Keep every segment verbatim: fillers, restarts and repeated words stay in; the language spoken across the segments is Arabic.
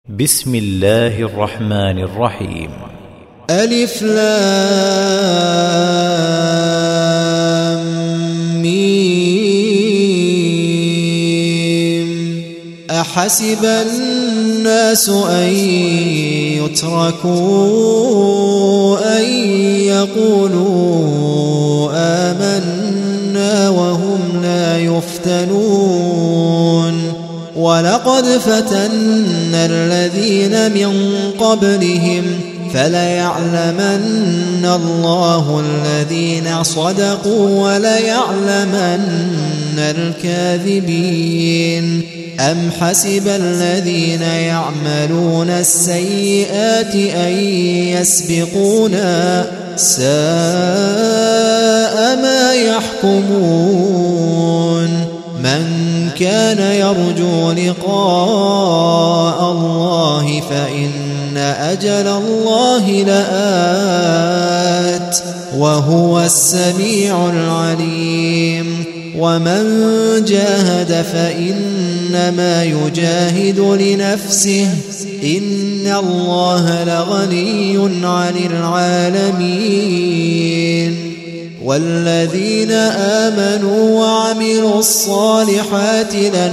بسم الله الرحمن الرحيم. ألف لام ميم. أحسب الناس أن يتركوا أن يقولوا آمنا وهم لا يفتنون. ولقد فتنا الذين من قبلهم فليعلمن الله الذين صدقوا وليعلمن الكاذبين. أم حسب الذين يعملون السيئات أن يسبقونا ساء ما يحكمون. من كان يرجو لقاء الله فإن أجل الله لآت وهو السميع العليم. ومن جاهد فإنما يجاهد لنفسه إن الله لغني عن العالمين. والذين آمنوا وعملوا الصالحات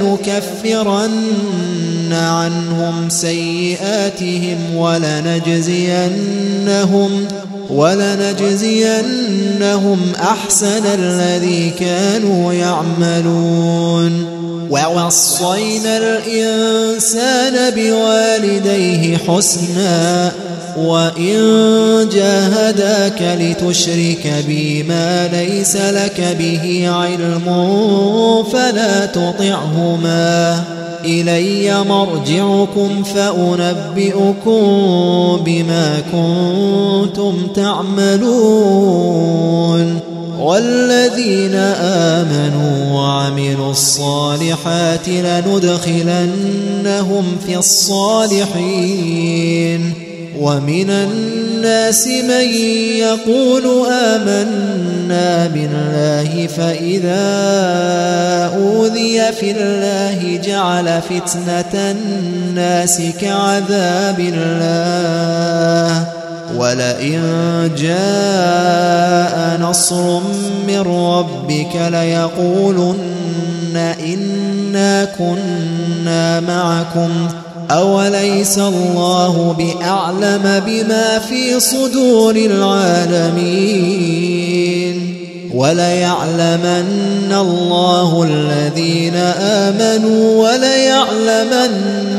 لنكفرن عنهم سيئاتهم ولنجزينهم ولنجزينهم أحسن الذي كانوا يعملون. ووصينا الإنسان بوالديه حسنا وإن جاهداك لتشرك بي ما ليس لك به علم فلا تطعهما إلي مرجعكم فأنبئكم بما كنتم تعملون. والذين آمنوا وعملوا الصالحات لندخلنهم في الصالحين. ومن الناس من يقول آمنا بالله فإذا أوذي في الله جعل فتنة الناس كعذاب الله. ولئن جاء نصر من ربك ليقولن إنا كنا معكم أوليس الله بأعلم بما في صدور العالمين. وليعلمن الله الذين آمنوا وليعلمن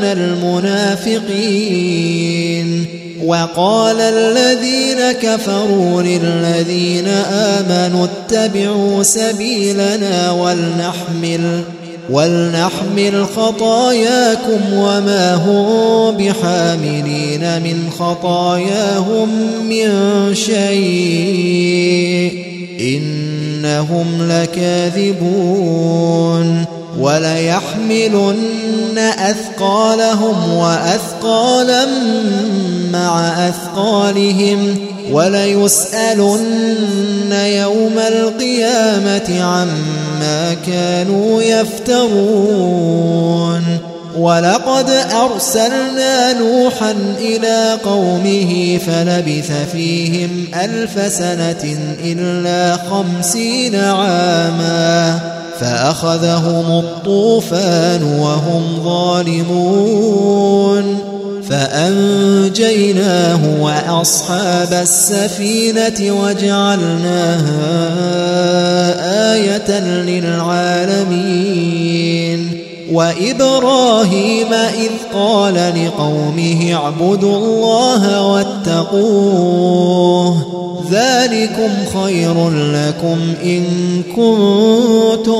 المنافقين. وقال الذين كفروا للذين آمنوا اتبعوا سبيلنا ولنحمل ولنحمل خطاياكم وما هم بحاملين من خطاياهم من شيء إنهم لكاذبون. وليحملن أثقالهم وأثقالا مع أثقالهم وليسألن يوم القيامة عما كانوا يفترون. ولقد أرسلنا نوحا إلى قومه فلبث فيهم ألف سنة إلا خمسين عاما فأخذهم الطوفان وهم ظالمون فأنجيناه وأصحاب السفينة وجعلناها آية للعالمين. وإبراهيم إذ قال لقومه اعبدوا الله واتقوه ذلكم خير لكم إن كنتم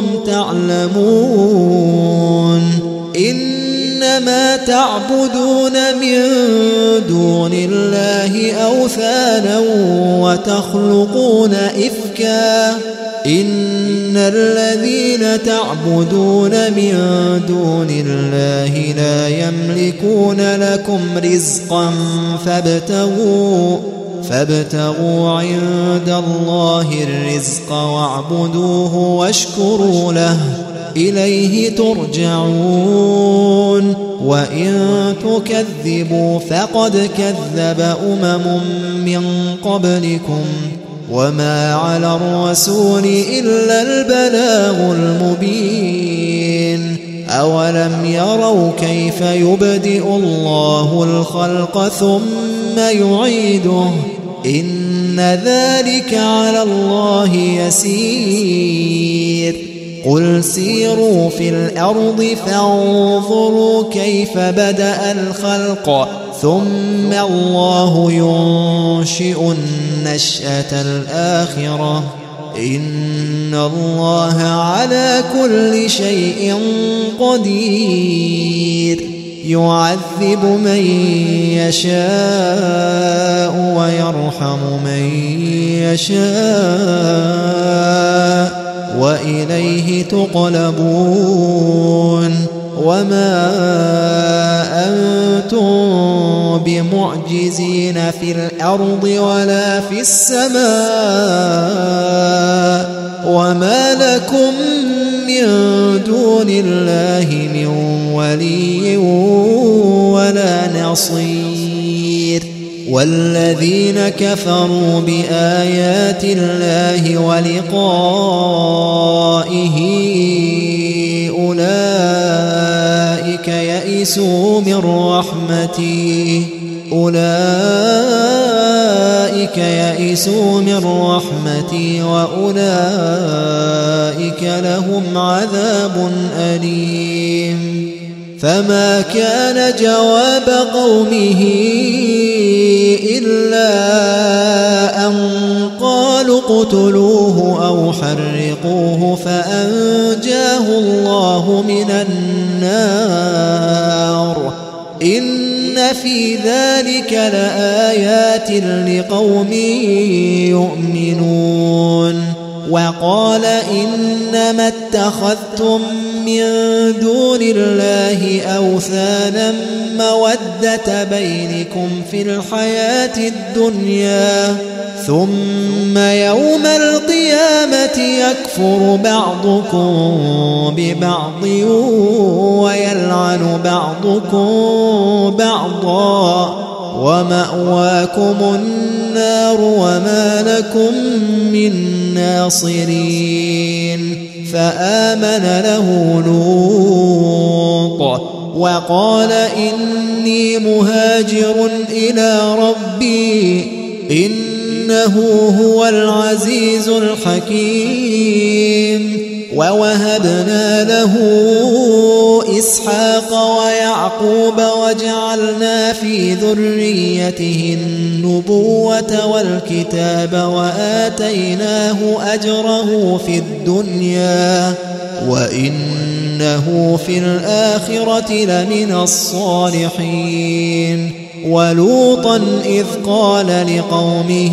تعلمون. إنما تعبدون من دون الله أوثانا وتخلقون إفكا إن الذين تعبدون من دون الله لا يملكون لكم رزقا فابتغوا فابتغوا عند الله الرزق واعبدوه واشكروا له إليه ترجعون وإن تكذبوا فقد كذب أمم من قبلكم وما على الرسول إلا البلاغ المبين أولم يروا كيف يبدئ الله الخلق ثم يعيده إن ذلك على الله يسير قل سيروا في الأرض فانظروا كيف بدأ الخلق ثم الله ينشئ النشأة الآخرة إن الله على كل شيء قدير يعذب من يشاء ويرحم من يشاء وإليه تقلبون وما أنتم بمعجزين في الأرض ولا في السماء وما لكم من دون الله من ولي ولا نصير والذين كفروا بآيات الله ولقائه أولئك يئسوا من رحمتي أولئك يئسوا من رحمتي وأولئك لهم عذاب أليم فما كان جواب قومه إلا أن قالوا اقتلوه أو حرقوه فأنجاه الله من النار إن في ذلك لآيات لقوم يؤمنون وقال إنما اتخذتم من دون الله أوثانا مودة بينكم في الحياة الدنيا ثم يوم القيامة يكفر بعضكم ببعض ويلعن بعضكم بعضا ومأواكم النار وما لكم من ناصرين فآمن له لوط وقال إني مهاجر إلى ربي إنه هو العزيز الحكيم ووهبنا له إسحاق ويعقوب وجعلنا في ذريته النبوة والكتاب وآتيناه أجره في الدنيا وإنه في الآخرة لمن الصالحين ولوطا إذ قال لقومه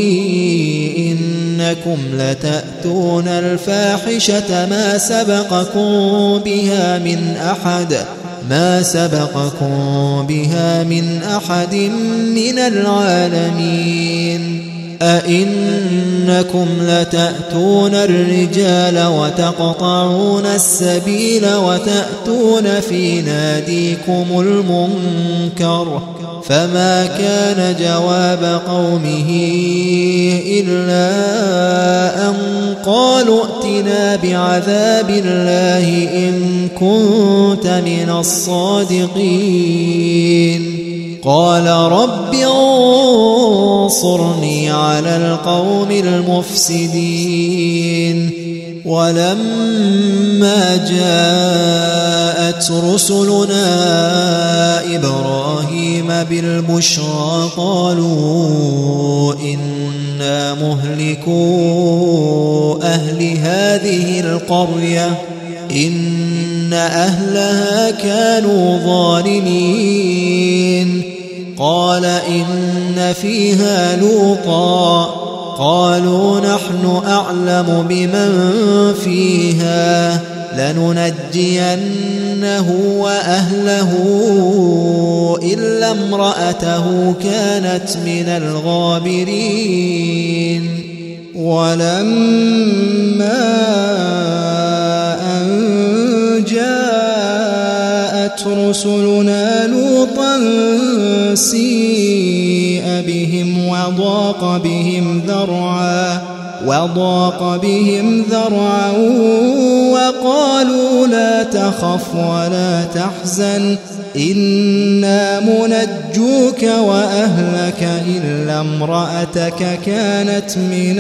إنكم لتأتون الفاحشة ما سبقكم بها من أحد ما سبقكم بها من أحد من العالمين أئنكم لتأتون الرجال وتقطعون السبيل وتأتون في ناديكم المنكر فما كان جواب قومه إلا أن قالوا ائتنا بعذاب الله إن كنت من الصادقين قال رب انصرني على القوم المفسدين ولما جاءت رسلنا إبراهيم بالبشرى قالوا إنا مهلكو أهل هذه القرية إن أهلها كانوا ظالمين قال إن فيها لوطا قالوا نحن أعلم بمن فيها لننجينه وأهله إلا امرأته كانت من الغابرين ولما أن جاءت رسلنا لوطا سيء بهم وضاق بهم ذرعا وضاق بهم ذرعا وقالوا لا تخف ولا تحزن إنا منجوك وأهلك إلا امرأتك كانت من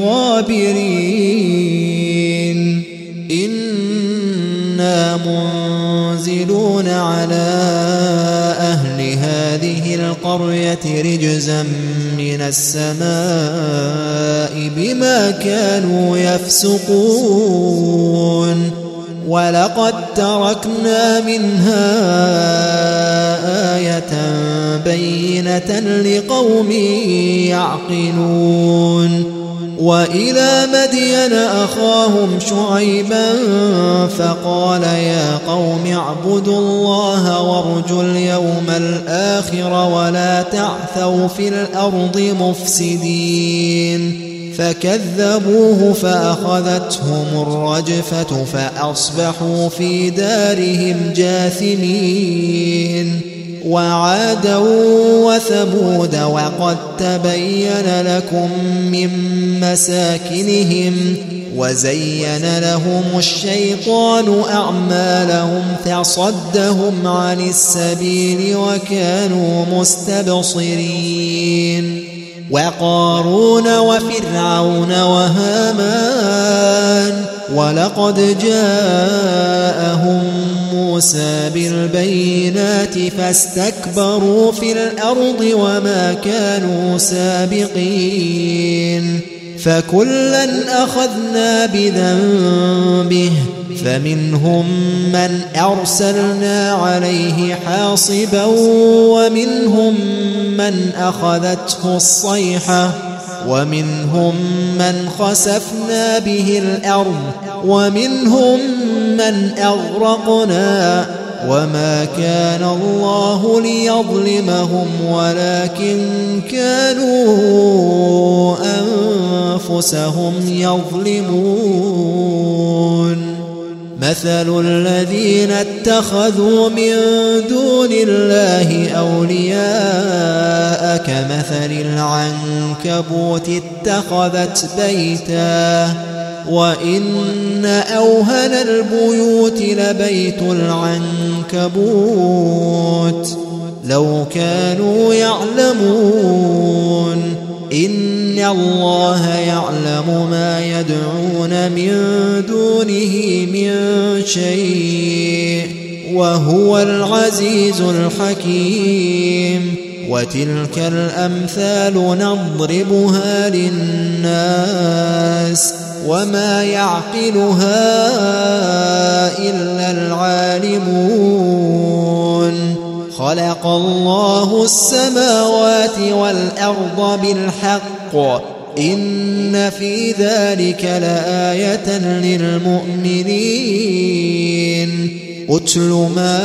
الغابرين إنا منزلون على أهل هذه القرية رجزا من السماء بما كانوا يفسقون ولقد تركنا منها آية بينة لقوم يعقلون وإلى مدين أخاهم شعيبا فقال يا قوم اعبدوا الله وارجوا اليوم الآخر ولا تعثوا في الأرض مفسدين فكذبوه فأخذتهم الرجفة فأصبحوا في دارهم جاثمين وعادا وثمود وقد تبين لكم من مساكنهم وزين لهم الشيطان أعمالهم فصدهم عن السبيل وكانوا مستبصرين وقارون وفرعون وهامان ولقد جاءهم موسى بالبينات فاستكبروا في الأرض وما كانوا سابقين فكلا أخذنا بذنبه فمنهم من أرسلنا عليه حاصبا ومنهم من أخذته الصيحة ومنهم من خسفنا به الأرض ومنهم من أغرقنا وما كان الله ليظلمهم ولكن كانوا أنفسهم يظلمون مثل الذين اتخذوا من دون الله أولياء كمثل العنكبوت اتخذت بيتا وإن أوهن البيوت لبيت العنكبوت لو كانوا يعلمون إن الله يعلم ما يدعون من دونه من شيء وهو العزيز الحكيم وتلك الأمثال نضربها للناس وما يعقلها إلا العالمون خلق الله السماوات والأرض بالحق إن في ذلك لآية للمؤمنين أتل ما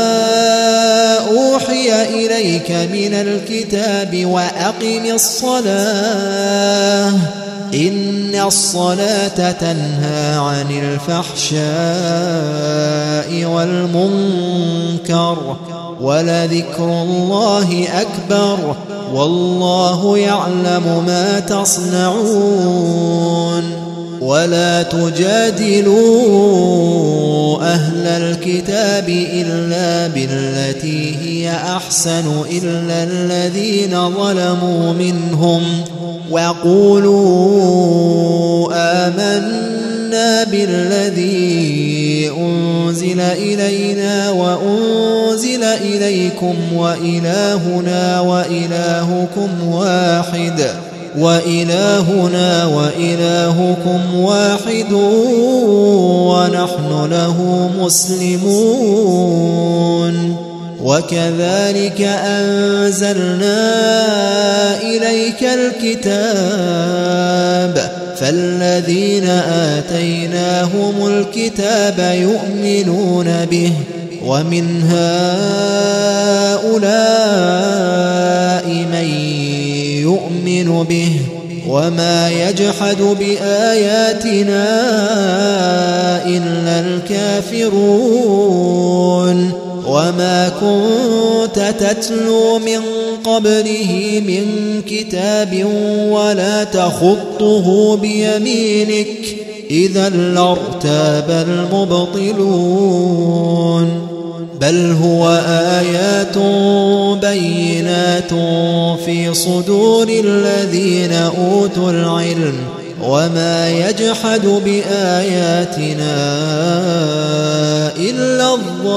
أوحي إليك من الكتاب وأقم الصلاة إن الصلاة تنهى عن الفحشاء والمنكر ولذكر الله أكبر والله يعلم ما تصنعون ولا تجادلوا أهل الكتاب إلا بالتي هي أحسن إلا الذين ظلموا منهم وقولوا آمنا بالذي أنزل إلينا وأنزل إليكم وإلهنا وإلهكم واحد وإلهنا وإلهكم واحد ونحن له مسلمون وكذلك أنزلنا إليك الكتاب فالذين آتيناهم الكتاب يؤمنون به ومن هؤلاء من يؤمن به وما يجحد بآياتنا إلا الكافرون وما كنت تتلو من قبله من كتاب ولا تخطه بيمينك إذا لارتاب المبطلون بل هو آيات بينات في صدور الذين أوتوا العلم وما يجحد بآياتنا إلا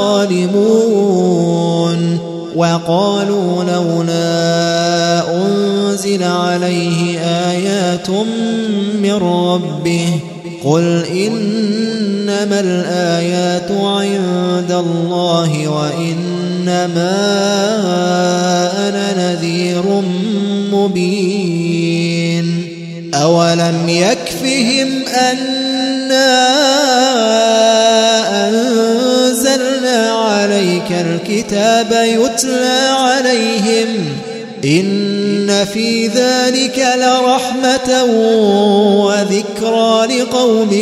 الظالمون وقالوا لولا أنزل عليه آيات من ربه قل إنما الآيات عند الله وإنما أنا نذير مبين أولم يكفهم أنا أنزلنا عليك الكتاب يتلى عليهم إن في ذلك لرحمة وذكرى لقوم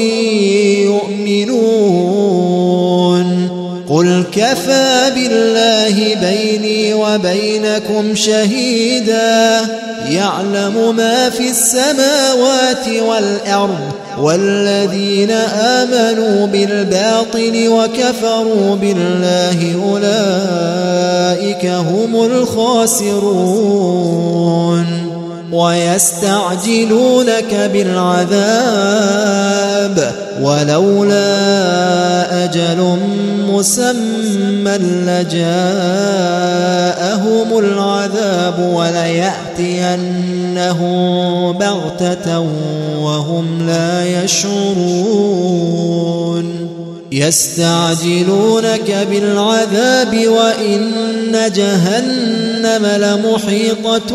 يؤمنون قل كفى بالله بيني وبينكم شهيدا يعلم ما في السماوات والأرض والذين آمنوا بالباطل وكفروا بالله أولئك هم الخاسرون ويستعجلونك بالعذاب ولولا أجل مسمى لجاءهم العذاب وليأتينهم بغتة وهم لا يشعرون يستعجلونك بالعذاب وإن جهنم لمحيطة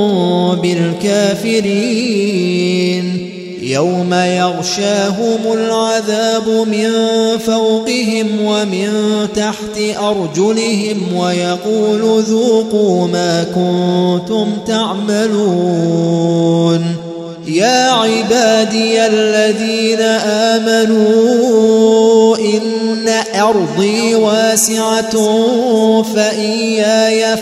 بالكافرين يوم يغشاهم العذاب من فوقهم ومن تحت أرجلهم ويقول ذوقوا ما كنتم تعملون يا عبادي الذين آمنوا إن أرضي واسعة فإياي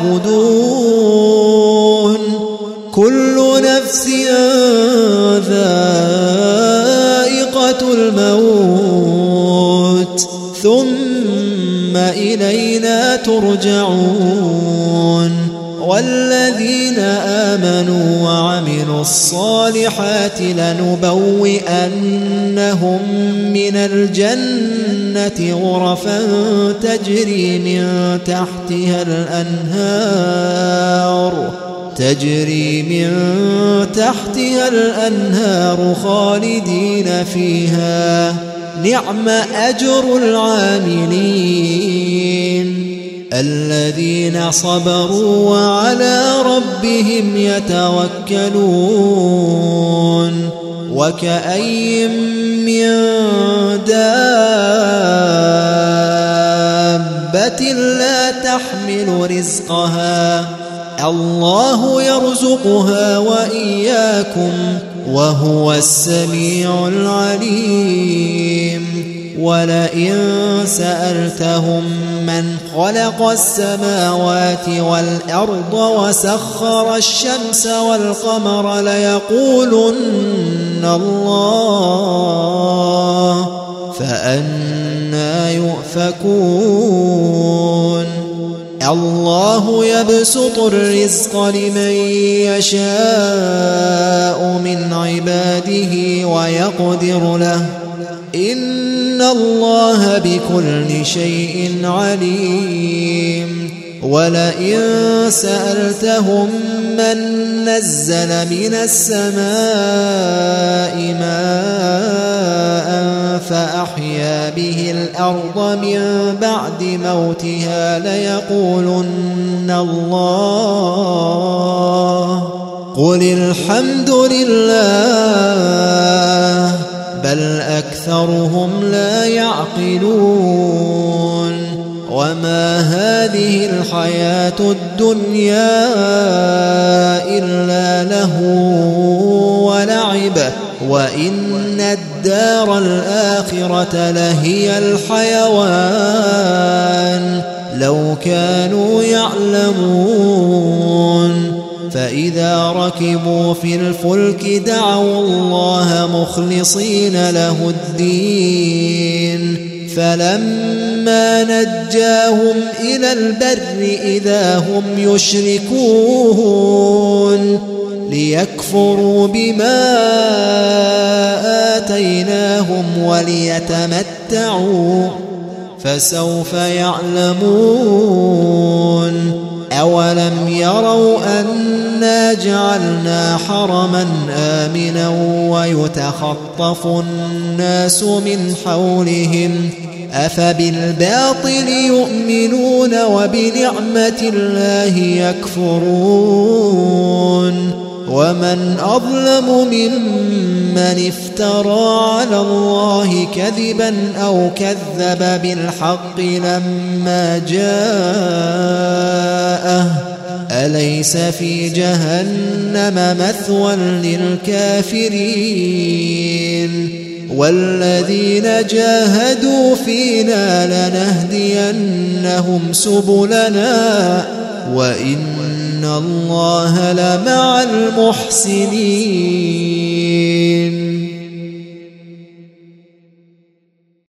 فاعبدون كل نفس ذائقة الموت ثم إلينا ترجعون والذين آمنوا وعملوا الصالحات لنبوئنهم من الجنة غرفا تجري من تحتها الأنهار تجري من تحتها الأنهار خالدين فيها نعم أجر العاملين الذين صبروا وعلى ربهم يتوكلون وكأي من دابة لا تحمل رزقها الله يرزقها وإياكم وهو السميع العليم ولئن سألتهم من خلق السماوات والأرض وسخر الشمس والقمر ليقولن الله فأنى يؤفكون الله يبسط الرزق لمن يشاء من عباده ويقدر له إن الله بكل شيء عليم ولئن سألتهم من نزل من السماء ماء فأحيا به الأرض من بعد موتها ليقولن الله قل الحمد لله بل أكثرهم لا يعقلون وما هذه الحياة الدنيا إلا لهو ولعب وإن الدار الآخرة لهي الحيوان لو كانوا يعلمون فإذا ركبوا في الفلك دعوا الله مخلصين له الدين فلما نجاهم إلى البر إذا هم يشركون ليكفروا بما آتيناهم وليتمتعوا فسوف يعلمون أولم يروا أنا جعلنا حرما آمنا ويتخطف الناس من حولهم أفبالباطل يؤمنون وبنعمة الله يكفرون ومن أظلم ممن افترى على الله كذبا أو كذب بالحق لما جاءه أليس في جهنم مثوى للكافرين والذين جاهدوا فينا لنهدينهم سبلنا وإن الله لمع المحسنين